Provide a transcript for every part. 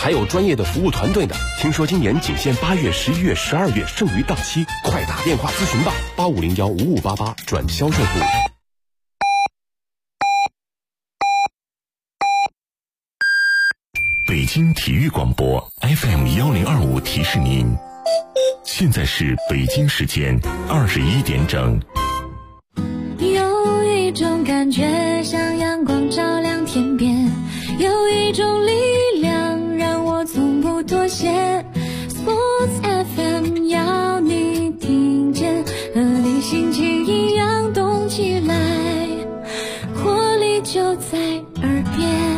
还有专业的服务团队呢。听说今年仅限8月、11月、12月剩余档期，快打电话咨询吧，85015588转销售部。 北京体育广播 FM1025提示您，现在是北京时间21点整。 有一种感觉像阳光照亮天边，有一种力量让我从不妥协。 Sports FM 要你听见，和你心情一样动起来，活力就在耳边。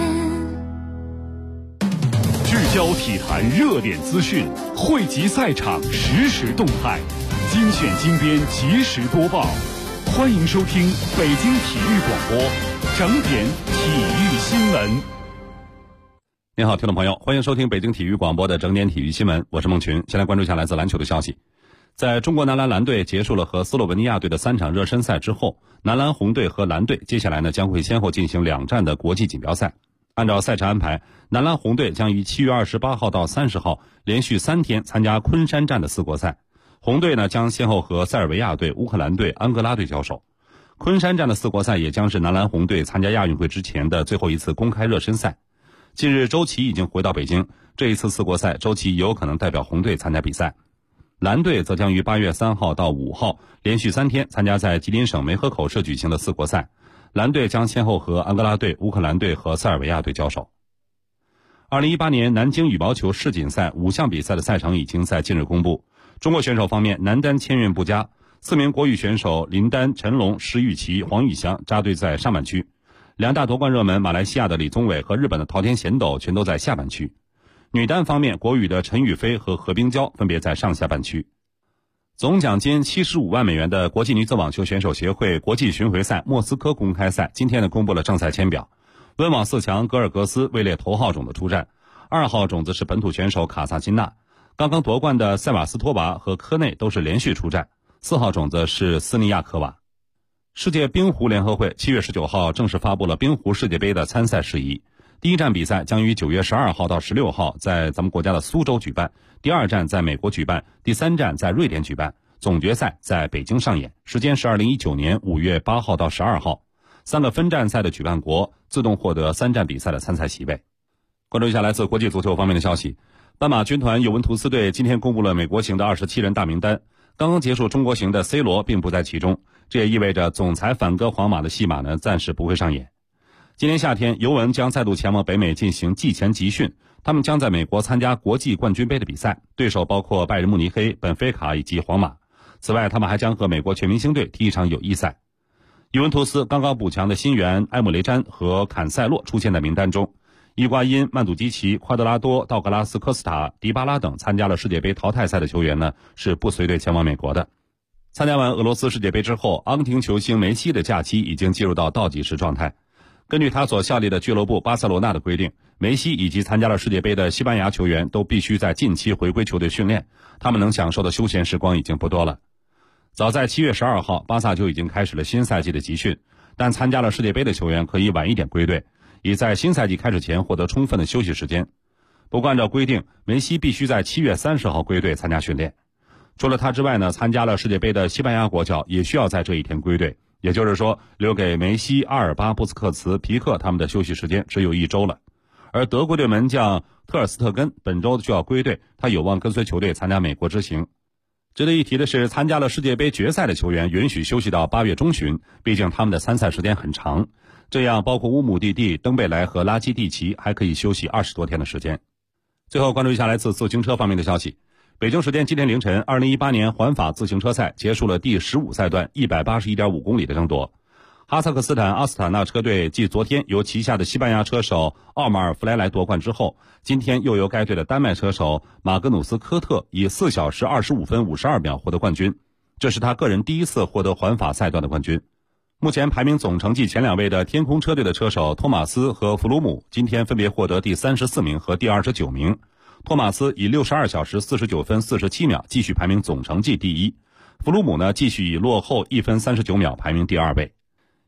聚焦体坛热点资讯，汇集赛场实时动态，精选精编及时播报。欢迎收听北京体育广播整点体育新闻。 您好，听众朋友，欢迎收听北京体育广播的整点体育新闻，我是孟群。先来关注一下来自篮球的消息。在中国男篮篮队结束了和斯洛文尼亚队的3场热身赛之后，男篮红队和蓝队接下来呢将会先后进行2站的国际锦标赛。按照赛程安排，男篮红队将于7月28号到30号连续3天参加昆山站的4国赛。红队呢将先后和塞尔维亚队、乌克兰队、安哥拉队交手。昆山站的4国赛也将是男篮红队参加亚运会之前的最后一次公开热身赛。近日，周琦已经回到北京，这一次4国赛，周琦有可能代表红队参加比赛。蓝队则将于8月3号到5号连续3天参加在吉林省梅河口市举行的4国赛。蓝队将先后和安哥拉队、乌克兰队和塞尔维亚队交手。2018年南京羽毛球世锦赛5项比赛的赛程已经在近日公布。中国选手方面，男单签运不佳，4名国羽选手林丹、陈龙、石宇奇、黄玉祥扎堆在上半区。2大夺冠热门马来西亚的李宗伟和日本的桃田贤斗全都在下半区。女单方面，国羽的陈雨菲和何冰娇分别在上下半区。总奖金75万美元的国际女子网球选手协会国际巡回赛莫斯科公开赛今天呢公布了正赛签表。温网4强格尔格斯位列头号种子出战，2号种子是本土选手卡萨金娜，刚刚夺冠的塞瓦斯托娃和科内都是连续出战，4号种子是斯尼亚科娃。世界冰壶联合会7月19号正式发布了冰壶世界杯的参赛事宜。第一站比赛将于9月12号到16号在咱们国家的苏州举办，第2站在美国举办，第3站在瑞典举办，总决赛在北京上演，时间是2019年5月8号到12号。3个分站赛的举办国自动获得3站比赛的参赛席位。关注一下来自国际足球方面的消息。斑马军团尤文图斯队今天公布了美国行的27人大名单，刚刚结束中国行的 C 罗并不在其中，这也意味着总裁反戈皇马的戏码呢暂时不会上演。今年夏天，尤文将再度前往北美进行季前集训，他们将在美国参加国际冠军杯的比赛，对手包括拜仁慕尼黑、本菲卡以及皇马。此外，他们还将和美国全明星队踢一场友谊赛。尤文图斯刚刚补强的新援埃姆雷詹和坎塞洛出现在名单中，伊瓜因、曼杜基奇、夸德拉多、道格拉斯科斯塔、迪巴拉等参加了世界杯淘汰赛的球员呢是不随队前往美国的。参加完俄罗斯世界杯之后，阿根廷球星梅西的假期已经进入到倒计时状态。根据他所效力的俱乐部巴塞罗那的规定，梅西以及参加了世界杯的西班牙球员都必须在近期回归球队训练，他们能享受的休闲时光已经不多了。早在7月12号，巴萨就已经开始了新赛季的集训，但参加了世界杯的球员可以晚一点归队，以在新赛季开始前获得充分的休息时间。不过按照规定，梅西必须在7月30号归队参加训练。除了他之外呢，参加了世界杯的西班牙国脚也需要在这一天归队。也就是说，留给梅西、阿尔巴、布斯克茨、皮克他们的休息时间只有1周了。而德国队门将特尔斯特根本周就要归队，他有望跟随球队参加美国之行。值得一提的是，参加了世界杯决赛的球员允许休息到8月中旬，毕竟他们的参赛时间很长。这样，包括乌姆蒂蒂、登贝莱和拉基蒂奇还可以休息20多天的时间。最后关注一下来自自行车方面的消息。北京时间今天凌晨，2018年环法自行车赛结束了第15赛段 181.5 公里的争夺。哈萨克斯坦阿斯塔纳车队继昨天由旗下的西班牙车手奥马尔·弗莱莱夺冠之后，今天又由该队的丹麦车手马格努斯·科特以4小时25分52秒获得冠军，这是他个人第一次获得环法赛段的冠军。目前排名总成绩前2位的天空车队的车手托马斯和弗鲁姆今天分别获得第34名和第29名。托马斯以62小时49分47秒继续排名总成绩第一，弗鲁姆呢继续以落后1分39秒排名第2位。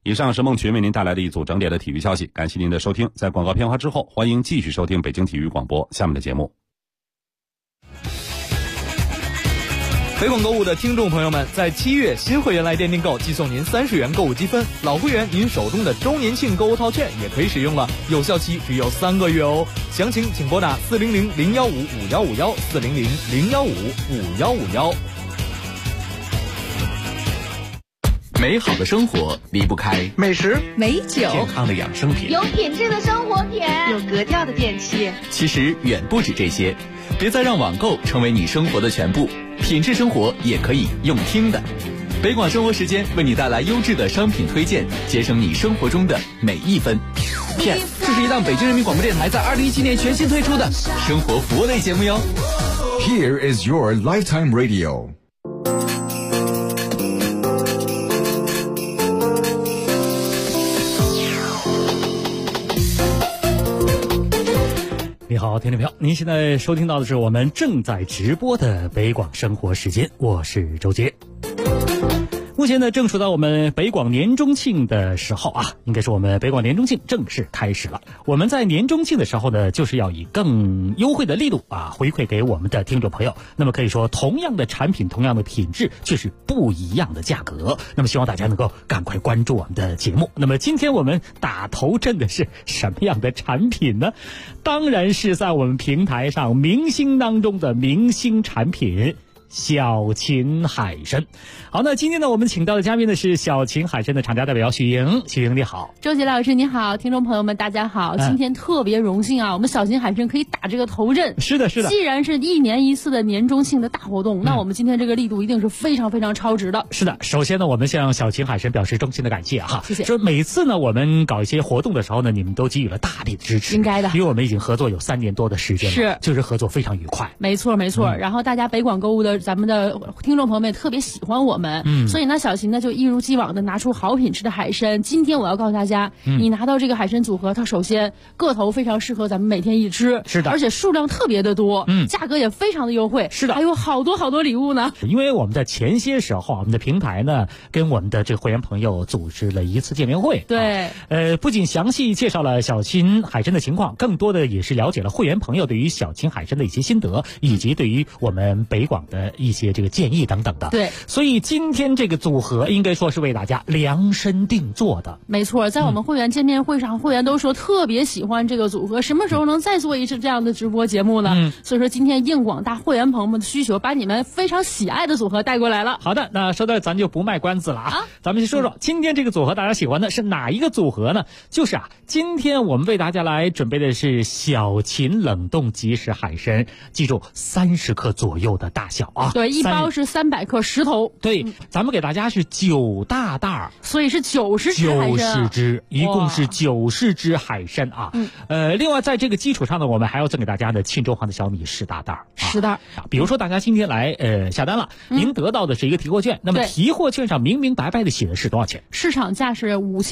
以上是孟群为您带来的一组整点的体育消息，感谢您的收听。在广告片花之后，欢迎继续收听北京体育广播下面的节目。 北广购物的听众朋友们，在7月新会员来店订购即送您30元购物积分，老会员您手中的周年庆购物套券也可以使用了，有效期只有3个月哦。详情请拨打400-015-5151 400-015-5151。 美好的生活离不开美食、 美酒、 健康的养生品， 有品质的生活品， 有格调的电器。 其实远不止这些，别再让网购成为你生活的全部，品质生活也可以用听的。北广生活时间为你带来优质的商品推荐，节省你生活中的每一分。这是一档北京人民广播电台在2017年全新推出的生活服务类节目哟。 Here is your lifetime radio。 你好，听众朋友，您现在收听到的是我们正在直播的北广生活时间，我是周杰。目前呢，正处到我们北广年中庆的时候啊，应该说我们北广年中庆正式开始了。我们在年中庆的时候呢，就是要以更优惠的力度啊，回馈给我们的听众朋友。那么可以说，同样的产品，同样的品质，却是不一样的价格。那么希望大家能够赶快关注我们的节目。那么今天我们打头阵的是什么样的产品呢？当然是在我们平台上明星当中的明星产品。小秦海参。好，那今天呢，我们请到的嘉宾呢是小秦海参的厂家代表许莹。许莹你好。 周杰老师你好，听众朋友们大家好。今天特别荣幸啊，我们小秦海参可以打这个头阵。 是的，是的。 既然是1年1次的年中庆的大活动，那我们今天这个力度一定是非常非常超值的。 是的，首先呢，我们向小秦海参表示衷心的感谢哈。 谢谢。 说每次呢，我们搞一些活动的时候呢，你们都给予了大力的支持。 应该的。 因为我们已经合作有3年多的时间了。 是。 就是合作非常愉快。 没错没错。然后大家北广购物的咱们的听众朋友们也特别喜欢我们。所以呢，小秦呢就一如既往的拿出好品质的海参。今天我要告诉大家，你拿到这个海参组合，它首先个头非常适合咱们每天一吃。 是的。 而且数量特别的多。价格也非常的优惠。 是的。 还有好多好多礼物呢。 因为我们在前些时候，我们的平台呢跟我们的这个会员朋友组织了一次见面会。 对。 不仅详细介绍了小秦海参的情况，更多的也是了解了会员朋友对于小秦海参的一些心得，以及对于我们北广的一些这个建议等等的。 对。 所以今天这个组合应该说是为大家量身定做的。 没错，在我们会员见面会上，会员都说特别喜欢这个组合，什么时候能再做一次这样的直播节目呢？所以说今天应广大会员朋友们的需求，把你们非常喜爱的组合带过来了。 好的，那说到咱就不卖关子了啊，咱们就说说今天这个组合大家喜欢的是哪一个组合呢？就是今天我们为大家来准备的是小秦冷冻即食海参，记住30克左右的大小啊。 对，一包是300克10头。 对，咱们给大家是9大袋， 所以是90只海参。 90只，一共是90只海参啊。另外在这个基础上呢，我们还要赠给大家的庆州黄的小米10大袋。 10袋。 比如说大家今天来下单了，您得到的是一个提货券，那么提货券上明明白白的写的是多少钱？ 市场价是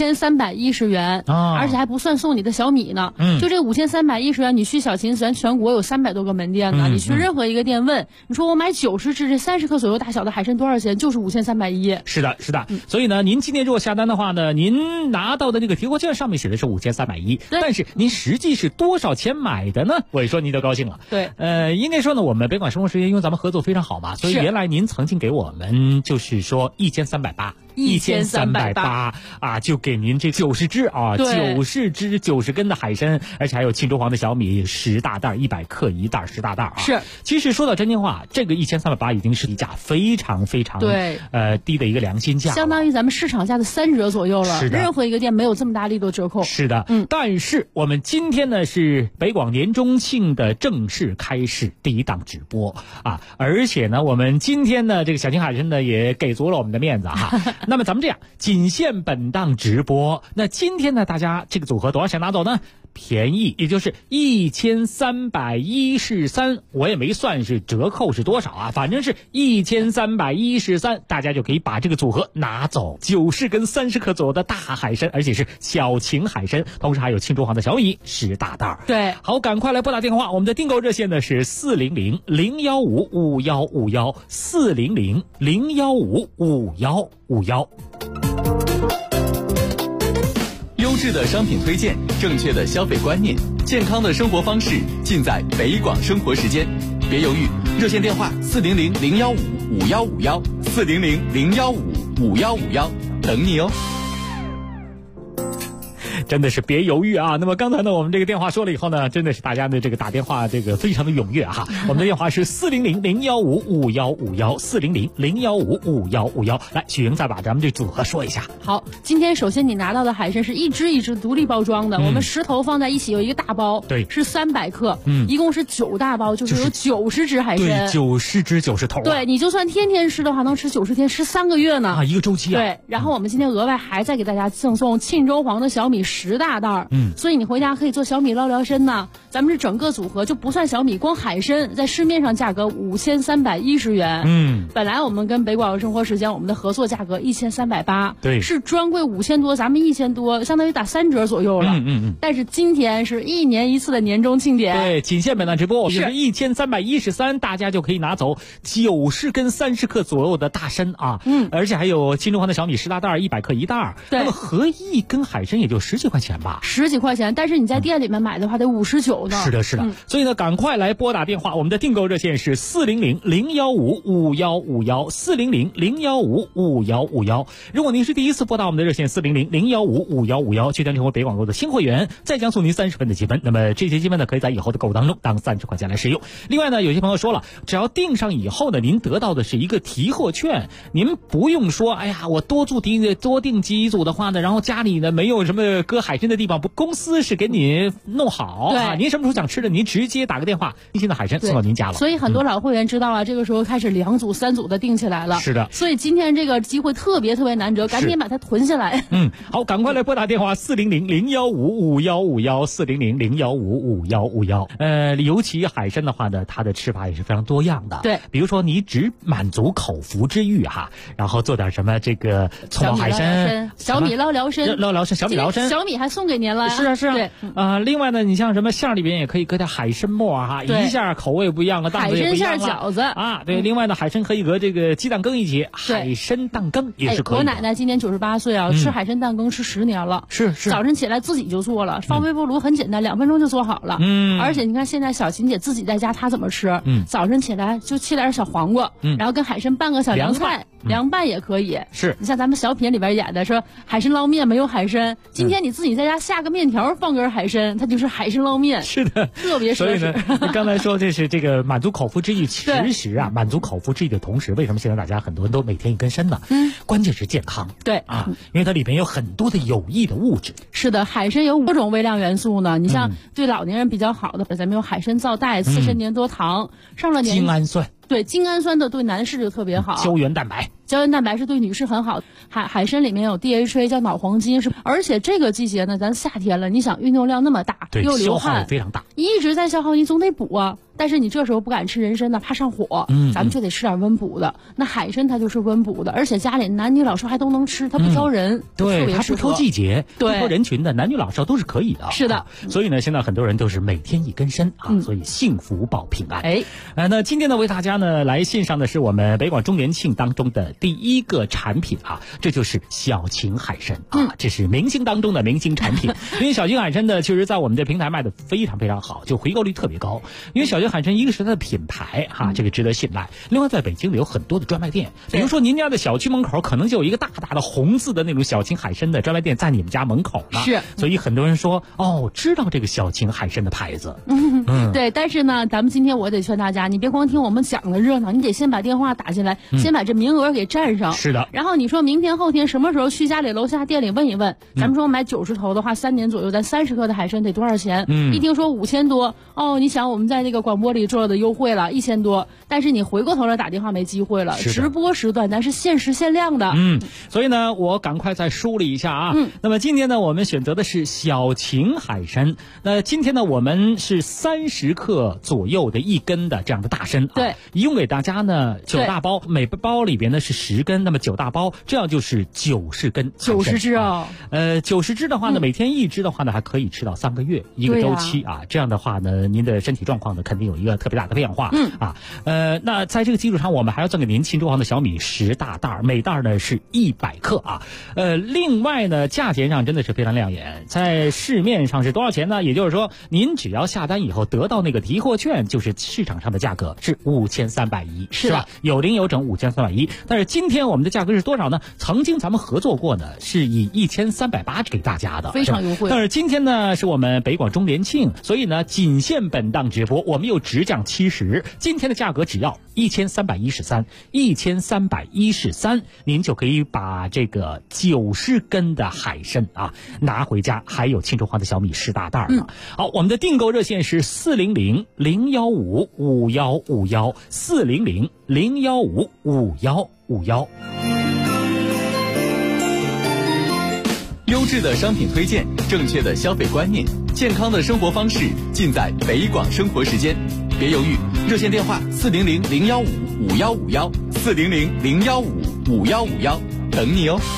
5310元，而且还不算送你的小米呢。就这5310元，你去小秦咱全国有300多个门店呢，你去任何一个店问，你说我买90只这30克左右大小的海参多少钱？就是5310。 是的，是的。所以呢，您今天如果下单的话呢，您拿到的这个提货券上面写的是5310，但是您实际是多少钱买的呢？我一说您就高兴了。 对， 应该说呢，我们北广生活时间因为咱们合作非常好嘛，所以原来您曾经给我们就是说1380啊，就给您这90只啊，90只90根的海参，而且还有庆州黄的小米10大袋，100克一袋10大袋啊。 是， 其实说到真心话，这个1380已经是一价非常非常低的一个良心价， 相当于咱们市场价的3折左右了。 是的， 任何一个店没有这么大力度折扣。 是的，但是我们今天呢是北广年中庆的正式开始第一档直播啊，而且呢，我们今天呢这个小秦海参呢也给足了我们的面子哈。那么咱们这样，仅限本档直播。那今天呢，大家这个组合多少钱拿走呢？便宜，也就是1313，我也没算是折扣是多少啊，反正是1313，大家就可以把这个组合拿走，90根30克左右的大海参，而且是小秦海参，同时还有庆州黄的小米10大袋。 对， 好，赶快来拨打电话，我们的订购热线呢是400-015-5151，400-015-5151。 质的商品推荐，正确的消费观念，健康的生活方式，尽在北广生活时间。别犹豫，热线电话400-015-5151，400-015-5151，等你哦。 真的是别犹豫啊！那么刚才呢，我们这个电话说了以后呢，真的是大家的这个打电话这个非常的踊跃哈。我们的电话是400-015-5151，400-015-5151。来，许莹再把咱们这组合说一下。 好，今天首先你拿到的海参是一只一只独立包装的，我们10头放在一起有一个大包， 对， 是300克，一共是9大包，就是有90只海参， 对，90只90头， 对，你就算天天吃的话，能吃90天，吃3个月呢啊，一个周期啊。 对，然后我们今天额外还再给大家赠送沁州黄的小米10大袋，所以你回家可以做小米捞辽参呢。咱们这整个组合就不算小米，光海参在市面上价格5310元，本来我们跟北广生活时间我们的合作价格1380， 对， 是专柜5000多，咱们1000多，相当于打3折左右了，但是今天是1年1次的年终庆典， 对，仅限本档直播，就是1313，大家就可以拿走90跟30克左右的大参啊，而且还有沁州黄的小米10大袋，100克1袋，那么合一跟海参也就10几块钱吧 ，10几块钱，但是你在店里面买的话得59呢。 是的，是的，所以呢，赶快来拨打电话，我们的订购热线是400-015-5151，400-015-5151。如果您是第一次拨打我们的热线400-015-5151，就将成为北广购的新会员，再将送您30分的积分。那么这些积分呢，可以在以后的购物当中当30块钱来使用。另外呢，有些朋友说了，只要订上以后呢，您得到的是一个提货券，您不用说，哎呀，我多订几组的话呢，然后家里呢没有什么搁海参的地方，公司是给你弄好啊，您什么时候想吃的，您直接打个电话，新鲜的海参送到您家了。 所以很多老会员知道啊，这个时候开始2组3组的订起来了。 是的， 所以今天这个机会特别难得，赶紧把它囤下来。 好，赶快来拨打电话400-015-5151，400-015-5151。尤其海参的话呢，它的吃法也是非常多样的。 对， 比如说你只满足口腹之欲哈，然后做点什么这个葱爆海参、 小米捞辽参、 小米辽参， 小米还送给您了。 是啊。 对， 另外呢，你像什么馅里边也可以搁点海参末哈，一下口味不一样了，档次也不一样了。 海参馅饺子啊，对。另外呢，海参可以和这个鸡蛋羹一起，海参蛋羹也是可以的。 我奶奶今年98岁啊，吃海参蛋羹吃10年了。 是。 早晨起来自己就做了，放微波炉很简单，2分钟就做好了。而且你看现在小琴姐自己在家，她怎么吃？早晨起来就切点小黄瓜，然后跟海参拌个小凉菜，凉拌也可以。 是。 你像咱们小品里边演的说海参捞面没有海参，今天你自己在家下个面条放根海参，它就是海参捞面。 是的， 特别所以呢，刚才说这是这个满足口腹之欲，其实啊，满足口腹之欲的同时，为什么现在大家很多人都每天一根参呢？关键是健康。 对啊，因为它里边有很多的有益的物质。 是的，海参有5种微量元素呢。你像对老年人比较好的，咱们有海参皂苷、刺参粘多糖，上了年纪精氨酸。 对，精氨酸的对男士就特别好。 胶原蛋白是对女士很好。海参里面有 DHA 叫脑黄金，而且这个季节呢，咱夏天了，你想运动量那么大，又流汗， 消耗非常大， 一直在消耗，你总得补啊。但是你这时候不敢吃人参呢，怕上火，咱们就得吃点温补的。那海参它就是温补的，而且家里男女老少还都能吃，它不挑人， 对，它不挑季节，不挑人群的，男女老少都是可以的。 是的， 所以呢，现在很多人都是每天一根参啊，所以幸福保平安。那今天呢，为大家呢来献上的是我们北广周年庆当中的第一个产品啊，这就是小秦海参啊，这是明星当中的明星产品。因为小秦海参呢，其实在我们的平台卖的非常非常好，就回购率特别高。因为小秦海参一个是它的品牌哈，这个值得信赖。另外，在北京里有很多的专卖店，比如说您家的小区门口可能就有一个大大的红字的那种小秦海参的专卖店在你们家门口呢。 是， 所以很多人说知道这个小秦海参的牌子。 对，但是呢，咱们今天我得劝大家，你别光听我们讲的热闹，你得先把电话打进来，先把这名额给占上。 是的。 然后你说明天后天什么时候去家里楼下店里问一问，咱们说买90头的话，3年左右，咱30克的海参得多少钱？一听说5000多，你想我们在那个广播里做的优惠了1000多，但是你回过头来打电话没机会了。直播时段咱是限时限量的。 所以呢，我赶快再梳理一下啊。那么今天呢，我们选择的是小秦海参。那今天呢，我们是30克左右的一根的这样的大参。 对， 一共给大家呢9大包，每包里边呢是 10根，那么9大包，这样就是90根 ，90只啊。 90只的话呢，每天1只的话呢，还可以吃到3个月一个周期啊。这样的话呢，您的身体状况呢，肯定有一个特别大的变化。那在这个基础上，我们还要赠给您庆州行的小米10大袋，每袋呢是100克啊。另外呢，价钱上真的是非常亮眼，在市面上是多少钱呢？也就是说，您只要下单以后得到那个提货券，就是市场上的价格是5310，是吧？有零有整5310。但是今天我们的价格是多少呢？曾经咱们合作过呢，是以1380给大家的， 非常优惠。 但是今天呢，是我们北广周年庆，所以呢，仅限本档直播，我们又直降70，今天的价格只要1313，您就可以把这个90根的海参啊拿回家，还有庆州行的小米10大袋呢。好，我们的订购热线是400-015-5151，400-015-5151。 优质的商品推荐，正确的消费观念，健康的生活方式，尽在北广生活时间。别犹豫，热线电话400-015-5151，400-015-5151，等你哦。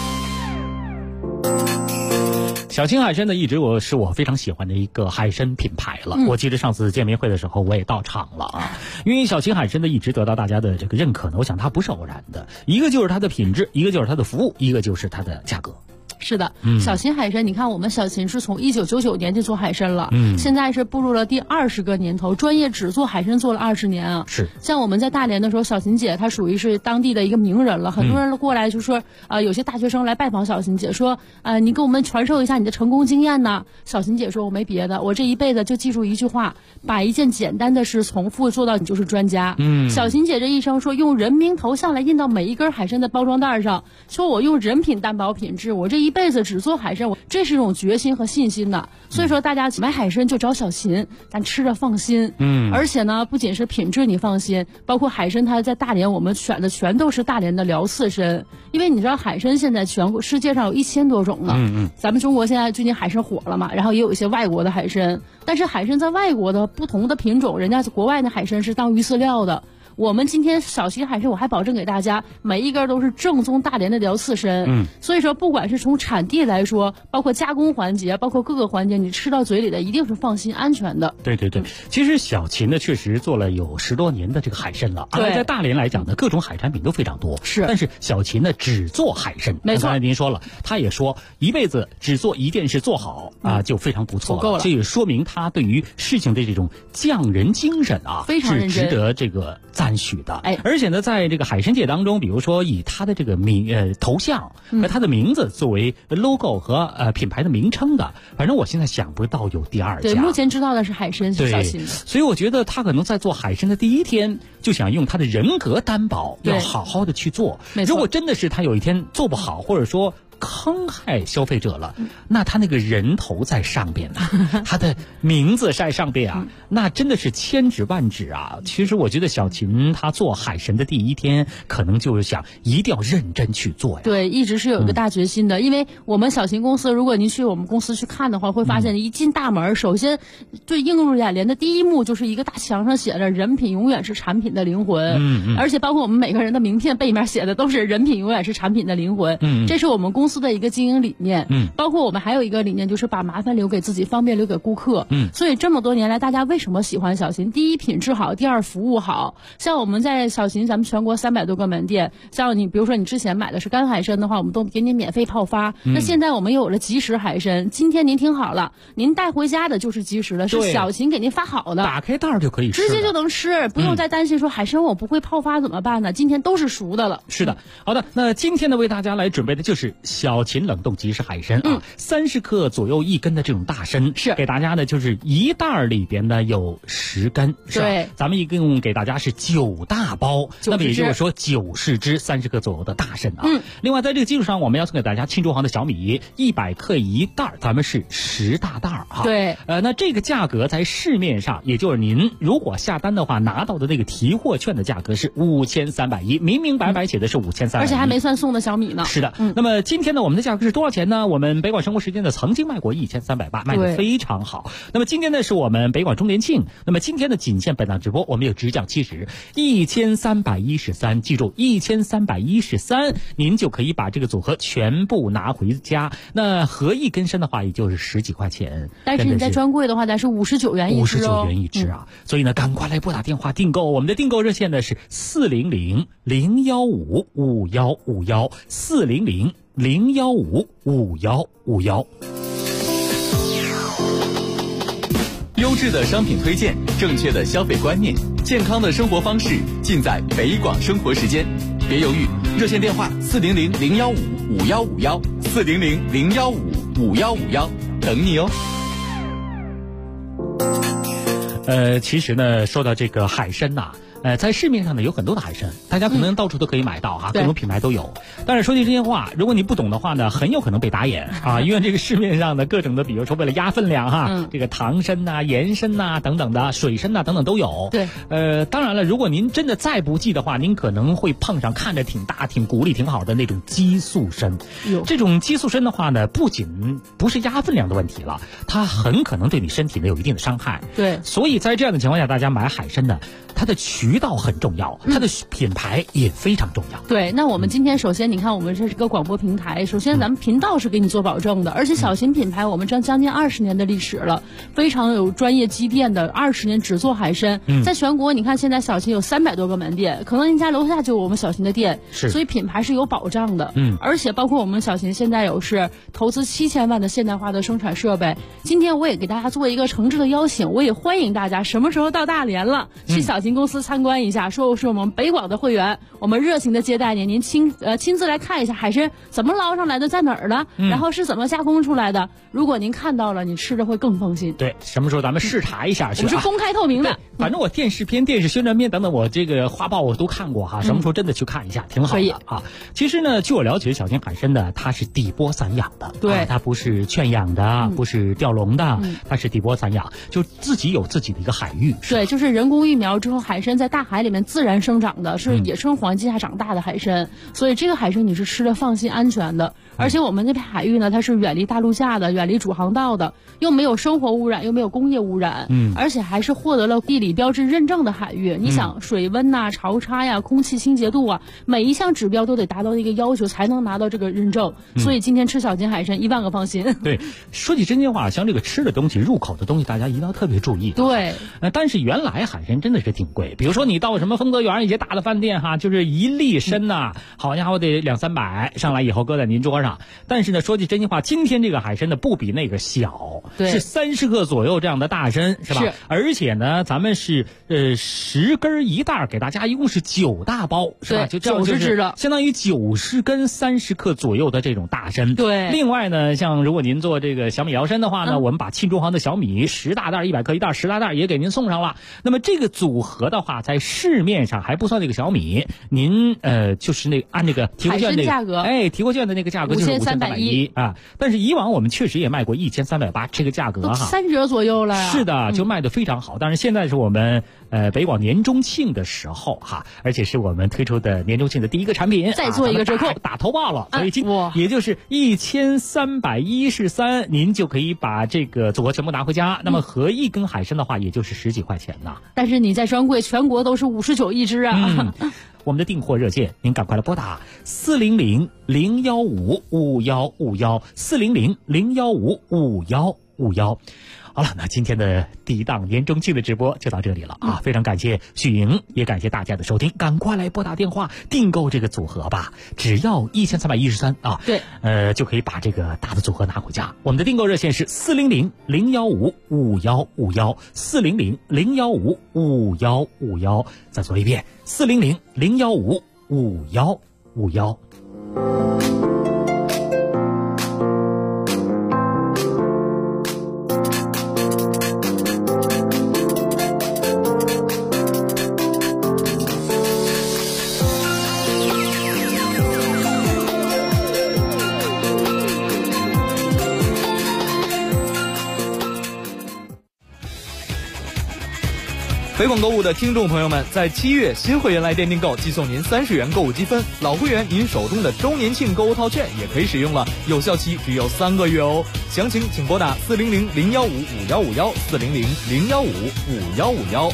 小青海参呢，一直是我非常喜欢的一个海参品牌了。我记得上次见面会的时候，我也到场了啊。因为小青海参呢，一直得到大家的这个认可呢，我想它不是偶然的，一个就是它的品质，一个就是它的服务，一个就是它的价格。 是的，小秦海参，你看我们小秦是从1999年就做海参了，现在是步入了第20个年头，专业只做海参做了20年啊。 是， 像我们在大连的时候，小秦姐她属于是当地的一个名人了，很多人过来就说，有些大学生来拜访小秦姐，说，你给我们传授一下你的成功经验呢。小秦姐说，我没别的，我这一辈子就记住一句话，把一件简单的事重复做到你就是专家。小秦姐这一生说，用人名头像来印到每一根海参的包装袋上，说我用人品担保品质，我这一辈子只做海参，这是一种决心和信心的。所以说大家买海参就找小秦，咱吃着放心。而且呢，不仅是品质你放心，包括海参它在大连我们选的全都是大连的辽刺参，因为你知道海参现在全国世界上有1000多种了。咱们中国现在最近海参火了嘛，然后也有一些外国的海参，但是海参在外国的不同的品种，人家国外的海参是当鱼饲料的。我们今天小秦海参，我还保证给大家每一根都是正宗大连的辽刺参。所以说不管是从产地来说，包括加工环节，包括各个环节，你吃到嘴里的一定是放心安全的。 对，其实小秦呢确实做了有10多年的这个海参了，而在大连来讲呢，各种海产品都非常多。是，但是小秦呢只做海参。没错，刚才您说了，他也说一辈子只做一件事做好啊，就非常不错了。够了，这也说明他对于事情的这种匠人精神啊， 非常认真， 是值得这个赞许的。而且呢，在这个海参界当中，比如说以他的这个头像和他的名字作为 logo 和品牌的名称的，反正我现在想不到有第2家。 对，目前知道的是海参是小秦的。 所以我觉得他可能在做海参的第一天就想用他的人格担保，要好好的去做。如果真的是他有一天做不好，或者说坑害消费者了，那他那个人头在上边啊，他的名字在上边啊，那真的是千指万指啊。其实我觉得小秦他做海参的第一天，可能就是想一定要认真去做呀。 对，一直是有一个大决心的。因为我们小秦公司，如果您去我们公司去看的话，会发现一进大门，首先最映入眼帘的第一幕就是一个大墙上写着"人品永远是产品的灵魂"，而且包括我们每个人的名片背面写的都是"人品永远是产品的灵魂"。这是我们公司的一个经营理念。包括我们还有一个理念，就是把麻烦留给自己，方便留给顾客。所以这么多年来，大家为什么喜欢小秦？第一，品质好；第二，服务好。像我们在小秦，咱们全国300多个门店，像你比如说你之前买的是干海参的话，我们都给你免费泡发。那现在我们又有了即食海参，今天您听好了，您带回家的就是即食的，是小秦给您发好的， 打开袋就可以吃， 直接就能吃，不用再担心说海参我不会泡发怎么办呢？今天都是熟的了。 是的，好的，那今天呢为大家来准备的就是小秦冷冻即食海参啊，30克左右1根的这种大参，是给大家呢就是一袋里边呢有10根，是吧？对，咱们一共给大家是9大包，那么也就是说90只30克左右的大参啊。另外在这个基础上，我们要送给大家庆州行的小米100克一袋，咱们是10大袋哈。 对， 那这个价格在市面上，也就是您如果下单的话拿到的那个提货券的价格是5310，明明白白写的是5310， 而且还没算送的小米呢。 是的，那么今天天呢，我们的价格是多少钱呢？我们北广生活时间呢曾经卖过1380，卖得非常好。那么今天呢是我们北广周年庆，那么今天的仅限本档直播，我们有直降70，1313，记住1313，您就可以把这个组合全部拿回家。那合一根身的话，也就是10几块钱。 但是你在专柜的话，咱是59元一支哦。 59元一支啊！所以呢，赶快来拨打电话订购。我们的订购热线呢是400-015-5151，400-015-5151。 优质的商品推荐，正确的消费观念，健康的生活方式，尽在北广生活时间。别犹豫，热线电话400-015-5151，400-015-5151，等你哦。 其实呢，说到这个海参呐，在市面上呢有很多的海参，大家可能到处都可以买到哈，各种品牌都有。但是说句真心话，如果你不懂的话呢，很有可能被打眼啊，因为这个市面上的各种的，比如说为了压分量哈，这个唐参呐、盐参呐等等的，水参呐等等都有。 对， 当然了，如果您真的再不济的话，您可能会碰上看着挺大、挺骨力挺好的那种激素参。这种激素参的话呢，不仅不是压分量的问题了，它很可能对你身体呢有一定的伤害。 对， 所以在这样的情况下，大家买海参呢，它的渠道很重要，它的品牌也非常重要。 对，那我们今天首先你看，我们这是个广播平台，首先咱们频道是给你做保证的，而且小型品牌我们将近20年的历史了，非常有专业积淀的，20年只做海参。在全国你看现在小型有300多个门店，可能您家楼下就有我们小型的店，所以品牌是有保障的。而且包括我们小型现在有是投资7000万的现代化的生产设备。今天我也给大家做一个诚挚的邀请，我也欢迎大家什么时候到大连了，去小型公司参观一下，说我是我们北广的会员，我们热情的接待您，您亲自来看一下海参怎么捞上来的，在哪儿的，然后是怎么加工出来的。如果您看到了，你吃着会更放心。 对，什么时候咱们视察一下去？ 我们是公开透明的。 反正我电视片、电视宣传片等等，我这个画报我都看过哈。什么时候真的去看一下，挺好的啊。其实呢，据我了解，小型海参呢，它是底波散养的， 对， 它不是圈养的，不是钓笼的，它是底波散养，就自己有自己的一个海域。 对，就是人工育苗之后，海参在大海里面自然生长的，是野生环境下长大的海参，所以这个海参你是吃的放心安全的。而且我们这片海域呢，它是远离大陆架的，远离主航道的，又没有生活污染，又没有工业污染，而且还是获得了地理标志认证的海域。你想水温呐、潮差呀、空气清洁度啊，每一项指标都得达到一个要求才能拿到这个认证。所以今天吃小型海参1万个放心。 对，说起真心话，像这个吃的东西、入口的东西，大家一定要特别注意。 对， 但是原来海参真的是挺贵，比如说你到什么丰泽园一些大的饭店哈，就是1粒参呐，好家伙得200-300，上来以后搁在您桌上。但是呢，说句真心话，今天这个海参呢不比那个小，是30克左右这样的大参，是吧？而且呢，咱们是10根1袋，给大家一共是9大包，是吧？就 90只的， 相当于90根30克左右的这种大参。 对。 另外呢，像如果您做这个小米摇参的话呢，我们把沁中航的小米10大袋100克1袋10大袋也给您送上了。那么这个组合的话，在市面上还不算那个小米，您就是那按那个提货券那个价格， 提货券的那个价格就是5310啊。但是以往我们确实也卖过1380这个价格哈 ，3折左右了呀。 是的，就卖得非常好。但是现在是我们北广年中庆的时候哈，而且是我们推出的年中庆的第一个产品， 再做一个折扣， 打头报了，所以也就是1313，您就可以把这个组合全部拿回家。那么合一根海参的话，也就是10几块钱呐。 但是你在专柜全国都是59一只啊。 我们的订货热线，您赶快来拨打400-015-5151，400-015-5151。好了，那今天的第一档年中庆的直播就到这里了啊！非常感谢许莹，也感谢大家的收听，赶快来拨打电话订购这个组合吧，只要1313啊！ 对， 就可以把这个大的组合拿回家。我们的订购热线是400-015-5151，400-015-5151。再说一遍，400-015-5151。 北广购物的听众朋友们，在7月新会员来电订购，寄送您30元购物积分；老会员您手中的周年庆购物套券也可以使用了，有效期只有3个月哦。详情请拨打400-015-5151，400-015-5151。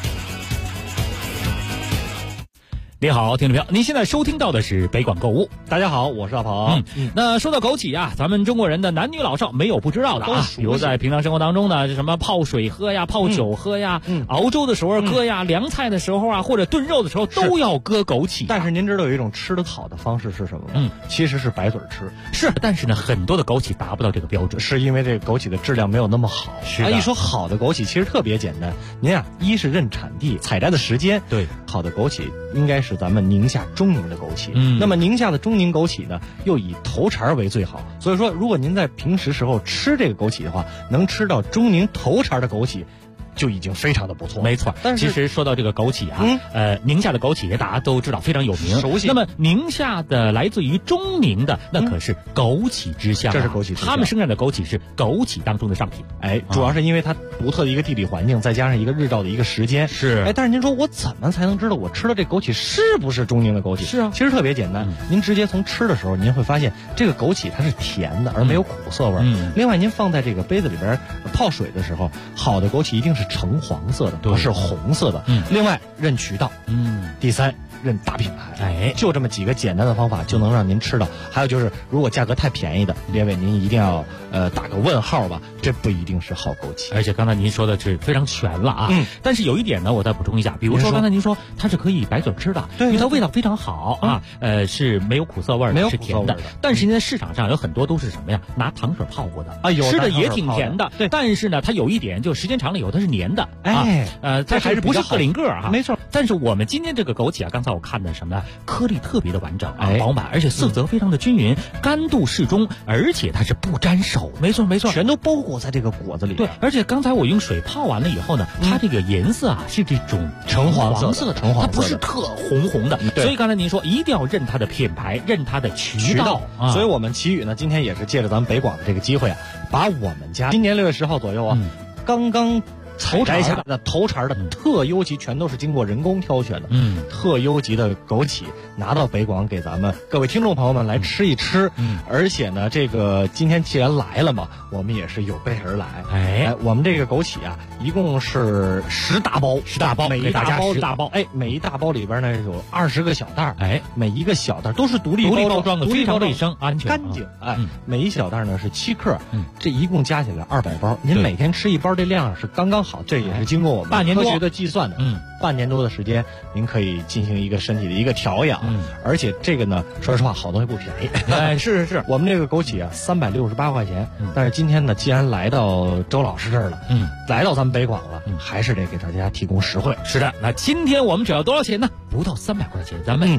你好，听众朋友，您现在收听到的是北广购物。大家好，我是阿鹏。那说到枸杞啊，咱们中国人的男女老少没有不知道的啊。比如在平常生活当中呢，什么泡水喝呀，泡酒喝呀，熬粥的时候喝呀，凉菜的时候啊，或者炖肉的时候都要搁枸杞。 但是您知道有一种吃得好的方式是什么吗？其实是白嘴吃。 是，但是呢，很多的枸杞达不到这个标准， 是因为这个枸杞的质量没有那么好。 是的。 一说好的枸杞，其实特别简单。您啊，一是认产地、采摘的时间。 对， 好的枸杞应该是咱们宁夏中宁的枸杞。那么宁夏的中宁枸杞呢，又以头茬为最好。所以说，如果您在平时时候吃这个枸杞的话，能吃到中宁头茬的枸杞，就已经非常的不错。 没错。但是其实说到这个枸杞啊，宁夏的枸杞大家都知道非常有名， 熟悉。 那么宁夏的来自于中宁的，那可是枸杞之乡， 这是枸杞之乡。 他们生产的枸杞是枸杞当中的上品。 主要是因为它独特的一个地理环境，再加上一个日照的一个时间。 是。 但是您说我怎么才能知道我吃的这枸杞是不是中宁的枸杞？ 是啊， 其实特别简单。您直接从吃的时候，您会发现这个枸杞它是甜的，而没有苦涩味。另外，您放在这个杯子里边泡水的时候，好的枸杞一定是橙黄色的，不是红色的。另外认渠道。第三，认大品牌。就这么几个简单的方法就能让您吃到。还有就是，如果价格太便宜的，列位您一定要打个问号吧，这不一定是好枸杞。 而且刚才您说的是非常全了啊。但是有一点呢，我再补充一下，比如说刚才您说它是可以白嘴吃的，因为它味道非常好啊，是没有苦涩味的，是甜的。但是现在市场上有很多都是什么呀？拿糖水泡过的啊，吃的也挺甜的。 对， 但是呢，它有一点就时间长了以后它是黏的。它还是不是个零个啊？ 没错。 但是我们今天这个枸杞啊，刚才我看的什么呢？颗粒特别的完整啊，饱满，而且色泽非常的均匀，干度适中，而且它是不沾手。没错， 全都包裹在这个果子里。 对，而且刚才我用水泡完了以后呢，它这个颜色啊是这种橙黄色的， 它不是特红的。所以刚才您说一定要认它的品牌，认它的渠道。 所以我们奇宇呢，今天也是借着咱们北广的这个机会啊，把我们家今年6月10号左右啊，刚刚采摘下来的头茬的特优级，全都是经过人工挑选的。特优级的枸杞拿到北广给咱们各位听众朋友们来吃一吃。而且呢，这个今天既然来了嘛，我们也是有备而来。我们这个枸杞啊，一共是10大包，每一大包10大包。每一大包里边呢有20个小袋。每一个小袋都是独立包装的， 非常卫生、安全、 干净。每一小袋呢是7克，这一共加起来200包。您每天吃一包，这量是刚刚好，这也是经过我们科学的计算的。半年多的时间，您可以进行一个身体的一个调养。而且这个呢，说实话，好东西不便宜。 是， 我们这个枸杞啊，368块钱。但是今天呢，既然来到周老师这儿了，来到咱们北广了，还是得给大家提供实惠。 是的，那今天我们只要多少钱呢？不到300块钱，咱们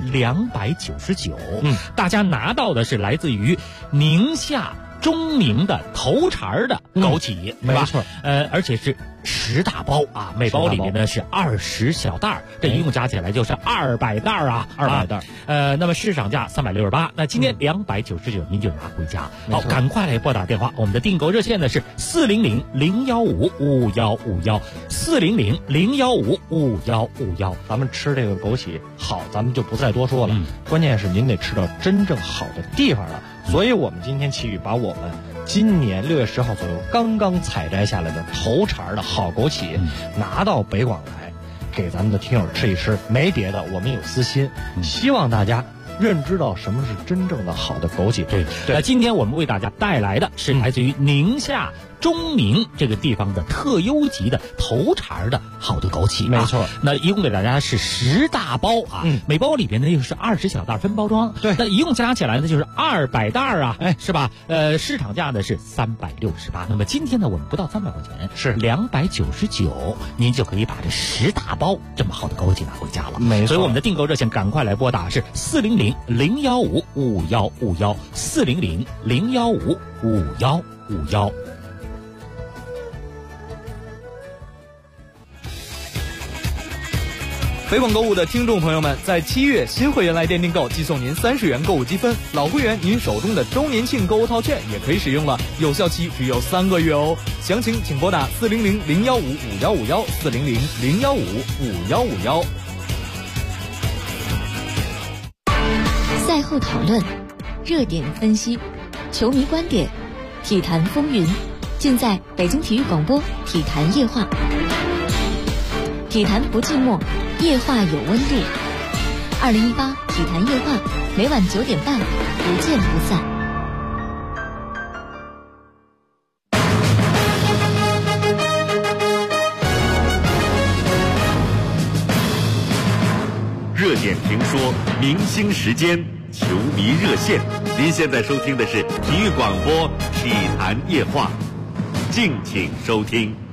299。大家拿到的是来自于宁夏中宁的头茬的枸杞， 没错。 而且是10大包啊，每包里面呢是20小袋，这一共加起来就是200袋啊，200袋。那么市场价368，那今天299您就拿回家。好，赶快来拨打电话，我们的订购热线呢是400-015-5151，400-015-5151。 咱们吃这个枸杞好，咱们就不再多说了。关键是您得吃到真正好的地方了。所以我们今天奇宇把我们今年6月10号左右刚刚采摘下来的头茬的好枸杞拿到北广来，给咱们的听友吃一吃。没别的，我们有私心，希望大家认知到什么是真正的好的枸杞。 对。那今天我们为大家带来的是来自于宁夏中宁这个地方的特优级的头茬的好的枸杞。 没错。 那一共给大家是10大包啊，每包里边呢又是20小袋分包装。 对。 那一共加起来呢就是200袋啊，是吧？市场价呢是368。那么今天呢我们不到300块钱， 是 299，您就可以把这10大包这么好的枸杞拿回家了。 没错。 所以我们的订购热线赶快来拨打是400-015-5151，400-015-5151。 北广购物的听众朋友们，在7月新会员来电订购，寄送您30元购物积分；老会员您手中的周年庆购物套券也可以使用了，有效期只有3个月哦。详情请拨打400-015-5151，400-015-5151。 赛后讨论，热点分析，球迷观点，体坛风云，尽在北京体育广播体坛夜话。体坛不寂寞，夜话有温度。2018体坛夜话，每晚9点半，不见不散。 热点评说，明星时间，球迷热线。您现在收听的是体育广播体坛夜话，敬请收听。